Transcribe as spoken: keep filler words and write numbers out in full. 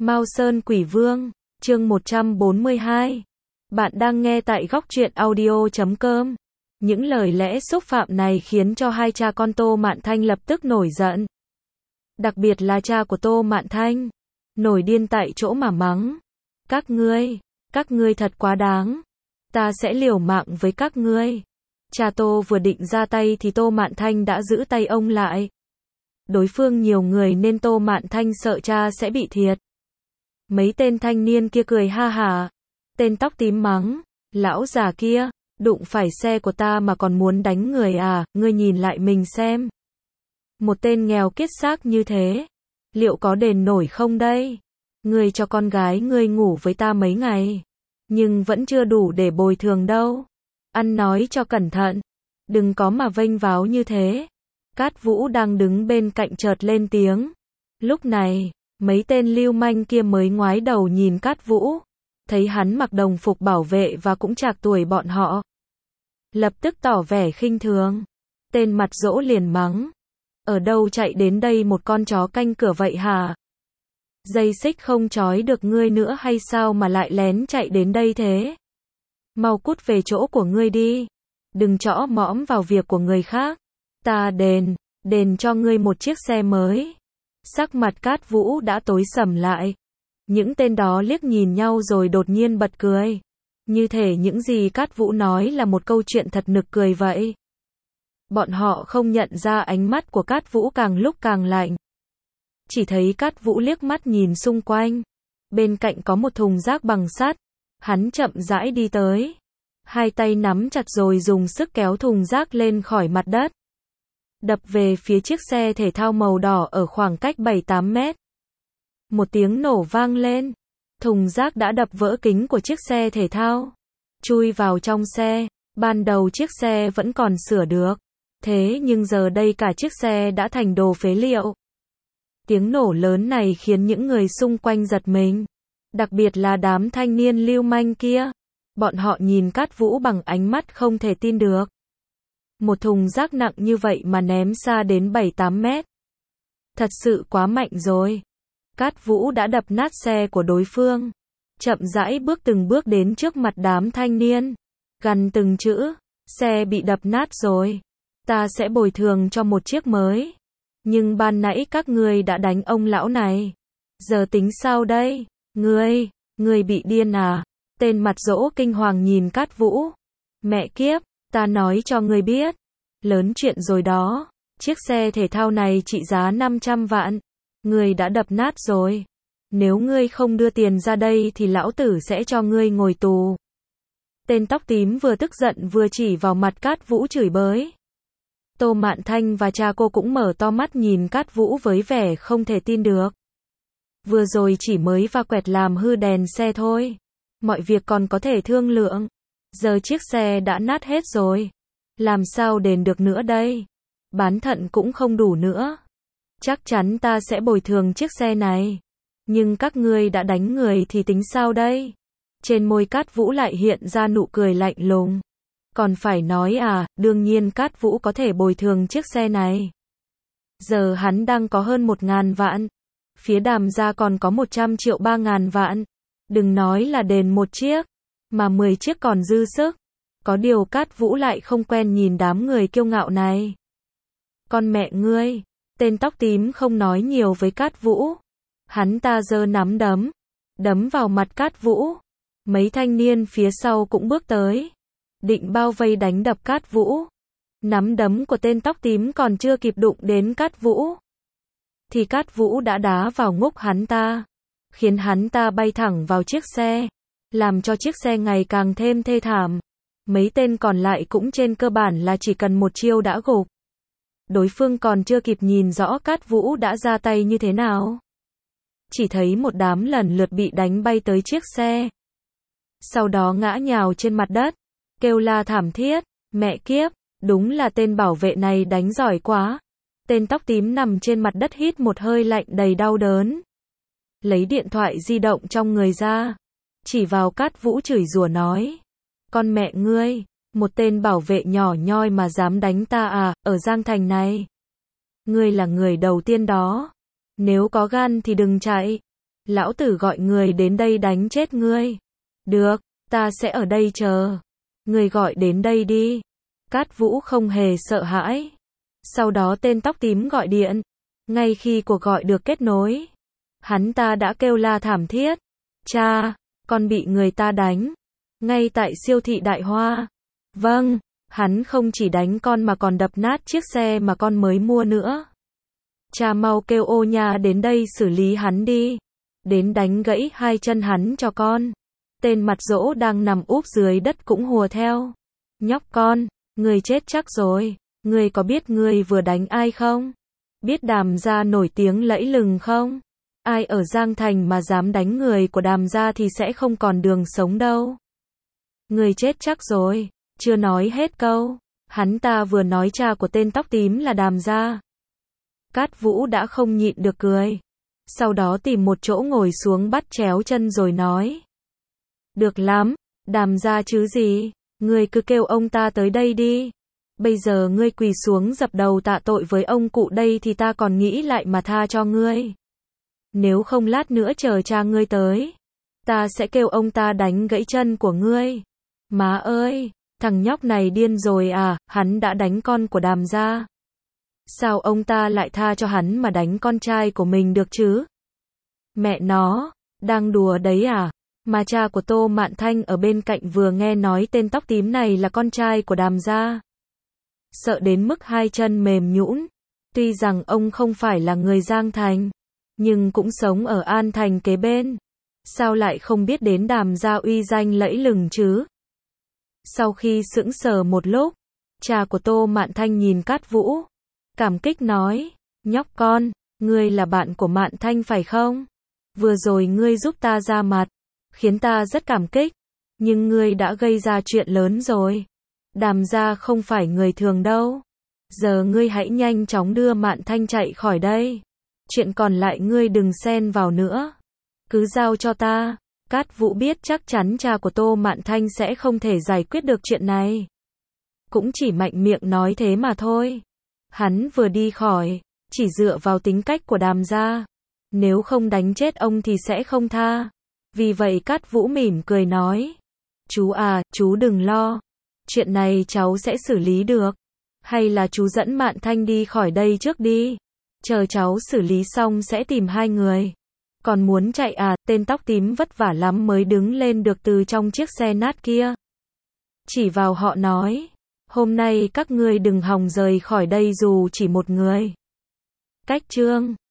Mao Sơn Quỷ Vương, chương một trăm bốn mươi hai. Bạn đang nghe tại góc truyện audio chấm com. Những lời lẽ xúc phạm này khiến cho hai cha con Tô Mạn Thanh lập tức nổi giận. Đặc biệt là cha của Tô Mạn Thanh, nổi điên tại chỗ mà mắng. Các ngươi, các ngươi thật quá đáng. Ta sẽ liều mạng với các ngươi. Cha Tô vừa định ra tay thì Tô Mạn Thanh đã giữ tay ông lại. Đối phương nhiều người nên Tô Mạn Thanh sợ cha sẽ bị thiệt. Mấy tên thanh niên kia cười ha hả. Tên tóc tím mắng, lão già kia, đụng phải xe của ta mà còn muốn đánh người à, ngươi nhìn lại mình xem. Một tên nghèo kiết xác như thế, liệu có đền nổi không đây? Ngươi cho con gái ngươi ngủ với ta mấy ngày, nhưng vẫn chưa đủ để bồi thường đâu. Ăn nói cho cẩn thận, đừng có mà vênh váo như thế. Cát Vũ đang đứng bên cạnh chợt lên tiếng. Lúc này, mấy tên lưu manh kia mới ngoái đầu nhìn Cát Vũ, thấy hắn mặc đồng phục bảo vệ và cũng trạc tuổi bọn họ. Lập tức tỏ vẻ khinh thường. Tên mặt dỗ liền mắng. Ở đâu chạy đến đây một con chó canh cửa vậy hả? Dây xích không trói được ngươi nữa hay sao mà lại lén chạy đến đây thế? Mau cút về chỗ của ngươi đi. Đừng chõ mõm vào việc của người khác. Ta đền, đền cho ngươi một chiếc xe mới. Sắc mặt Cát Vũ đã tối sầm lại. Những tên đó liếc nhìn nhau rồi đột nhiên bật cười. Như thể những gì Cát Vũ nói là một câu chuyện thật nực cười vậy. Bọn họ không nhận ra ánh mắt của Cát Vũ càng lúc càng lạnh. Chỉ thấy Cát Vũ liếc mắt nhìn xung quanh. Bên cạnh có một thùng rác bằng sắt. Hắn chậm rãi đi tới. Hai tay nắm chặt rồi dùng sức kéo thùng rác lên khỏi mặt đất. Đập về phía chiếc xe thể thao màu đỏ ở khoảng cách bảy tám mét. Một tiếng nổ vang lên. Thùng rác đã đập vỡ kính của chiếc xe thể thao. Chui vào trong xe. Ban đầu chiếc xe vẫn còn sửa được. Thế nhưng giờ đây cả chiếc xe đã thành đồ phế liệu. Tiếng nổ lớn này khiến những người xung quanh giật mình. Đặc biệt là đám thanh niên lưu manh kia. Bọn họ nhìn Cát Vũ bằng ánh mắt không thể tin được. Một thùng rác nặng như vậy mà ném xa đến bảy tám mét. Thật sự quá mạnh rồi. Cát Vũ đã đập nát xe của đối phương. Chậm rãi bước từng bước đến trước mặt đám thanh niên. Gằn từng chữ. Xe bị đập nát rồi. Ta sẽ bồi thường cho một chiếc mới. Nhưng ban nãy các ngươi đã đánh ông lão này. Giờ tính sao đây? Ngươi, ngươi bị điên à? Tên mặt dỗ kinh hoàng nhìn Cát Vũ. Mẹ kiếp, ta nói cho ngươi biết. Lớn chuyện rồi đó. Chiếc xe thể thao này trị giá năm trăm vạn. Ngươi đã đập nát rồi. Nếu ngươi không đưa tiền ra đây thì lão tử sẽ cho ngươi ngồi tù. Tên tóc tím vừa tức giận vừa chỉ vào mặt Cát Vũ chửi bới. Tô Mạn Thanh và cha cô cũng mở to mắt nhìn Cát Vũ với vẻ không thể tin được. Vừa rồi chỉ mới va quẹt làm hư đèn xe thôi. Mọi việc còn có thể thương lượng. Giờ chiếc xe đã nát hết rồi. Làm sao đền được nữa đây? Bán thận cũng không đủ nữa. Chắc chắn ta sẽ bồi thường chiếc xe này. Nhưng các ngươi đã đánh người thì tính sao đây? Trên môi Cát Vũ lại hiện ra nụ cười lạnh lùng. Còn phải nói à, đương nhiên Cát Vũ có thể bồi thường chiếc xe này. Giờ hắn đang có hơn một ngàn vạn. Phía Đàm gia còn có một trăm triệu ba ngàn vạn. Đừng nói là đền một chiếc, mà mười chiếc còn dư sức. Có điều Cát Vũ lại không quen nhìn đám người kiêu ngạo này. Con mẹ ngươi, tên tóc tím không nói nhiều với Cát Vũ. Hắn ta giơ nắm đấm, đấm vào mặt Cát Vũ. Mấy thanh niên phía sau cũng bước tới, định bao vây đánh đập Cát Vũ. Nắm đấm của tên tóc tím còn chưa kịp đụng đến Cát Vũ, thì Cát Vũ đã đá vào ngúc hắn ta, khiến hắn ta bay thẳng vào chiếc xe, làm cho chiếc xe ngày càng thêm thê thảm. Mấy tên còn lại cũng trên cơ bản là chỉ cần một chiêu đã gục. Đối phương còn chưa kịp nhìn rõ Cát Vũ đã ra tay như thế nào. Chỉ thấy một đám lần lượt bị đánh bay tới chiếc xe. Sau đó ngã nhào trên mặt đất, kêu la thảm thiết. Mẹ kiếp, đúng là tên bảo vệ này đánh giỏi quá. Tên tóc tím nằm trên mặt đất hít một hơi lạnh đầy đau đớn. Lấy điện thoại di động trong người ra, chỉ vào Cát Vũ chửi rủa nói. Con mẹ ngươi, một tên bảo vệ nhỏ nhoi mà dám đánh ta à, ở Giang Thành này. Ngươi là người đầu tiên đó. Nếu có gan thì đừng chạy. Lão tử gọi người đến đây đánh chết ngươi. Được, ta sẽ ở đây chờ. Người gọi đến đây đi. Cát Vũ không hề sợ hãi. Sau đó tên tóc tím gọi điện. Ngay khi cuộc gọi được kết nối, hắn ta đã kêu la thảm thiết. Cha, con bị người ta đánh. Ngay tại siêu thị Đại Hoa. Vâng, hắn không chỉ đánh con mà còn đập nát chiếc xe mà con mới mua nữa. Cha mau kêu ô nha đến đây xử lý hắn đi. Đến đánh gãy hai chân hắn cho con. Tên mặt dỗ đang nằm úp dưới đất cũng hùa theo. Nhóc con, ngươi chết chắc rồi. Ngươi có biết ngươi vừa đánh ai không? Biết Đàm gia nổi tiếng lẫy lừng không? Ai ở Giang Thành mà dám đánh người của Đàm gia thì sẽ không còn đường sống đâu. Ngươi chết chắc rồi. Chưa nói hết câu, hắn ta vừa nói cha của tên tóc tím là Đàm gia. Cát Vũ đã không nhịn được cười. Sau đó tìm một chỗ ngồi xuống bắt chéo chân rồi nói. Được lắm, Đàm gia chứ gì, ngươi cứ kêu ông ta tới đây đi. Bây giờ ngươi quỳ xuống dập đầu tạ tội với ông cụ đây thì ta còn nghĩ lại mà tha cho ngươi. Nếu không lát nữa chờ cha ngươi tới, ta sẽ kêu ông ta đánh gãy chân của ngươi. Má ơi, thằng nhóc này điên rồi à, hắn đã đánh con của Đàm gia. Sao ông ta lại tha cho hắn mà đánh con trai của mình được chứ? Mẹ nó, đang đùa đấy à? Mà cha của Tô Mạn Thanh ở bên cạnh vừa nghe nói tên tóc tím này là con trai của Đàm gia. Sợ đến mức hai chân mềm nhũn. Tuy rằng ông không phải là người Giang Thành, nhưng cũng sống ở An Thành kế bên. Sao lại không biết đến Đàm gia uy danh lẫy lừng chứ? Sau khi sững sờ một lúc, cha của Tô Mạn Thanh nhìn Cát Vũ, cảm kích nói, nhóc con, ngươi là bạn của Mạn Thanh phải không? Vừa rồi ngươi giúp ta ra mặt, khiến ta rất cảm kích, nhưng ngươi đã gây ra chuyện lớn rồi. Đàm gia không phải người thường đâu. Giờ ngươi hãy nhanh chóng đưa Mạn Thanh chạy khỏi đây. Chuyện còn lại ngươi đừng xen vào nữa. Cứ giao cho ta. Cát Vũ biết chắc chắn cha của Tô Mạn Thanh sẽ không thể giải quyết được chuyện này. Cũng chỉ mạnh miệng nói thế mà thôi. Hắn vừa đi khỏi, chỉ dựa vào tính cách của Đàm gia. Nếu không đánh chết ông thì sẽ không tha. Vì vậy Cát Vũ mỉm cười nói. Chú à, chú đừng lo. Chuyện này cháu sẽ xử lý được. Hay là chú dẫn Mạn Thanh đi khỏi đây trước đi. Chờ cháu xử lý xong sẽ tìm hai người. Còn muốn chạy à, tên tóc tím vất vả lắm mới đứng lên được từ trong chiếc xe nát kia. Chỉ vào họ nói. Hôm nay các ngươi đừng hòng rời khỏi đây dù chỉ một người. Cách chương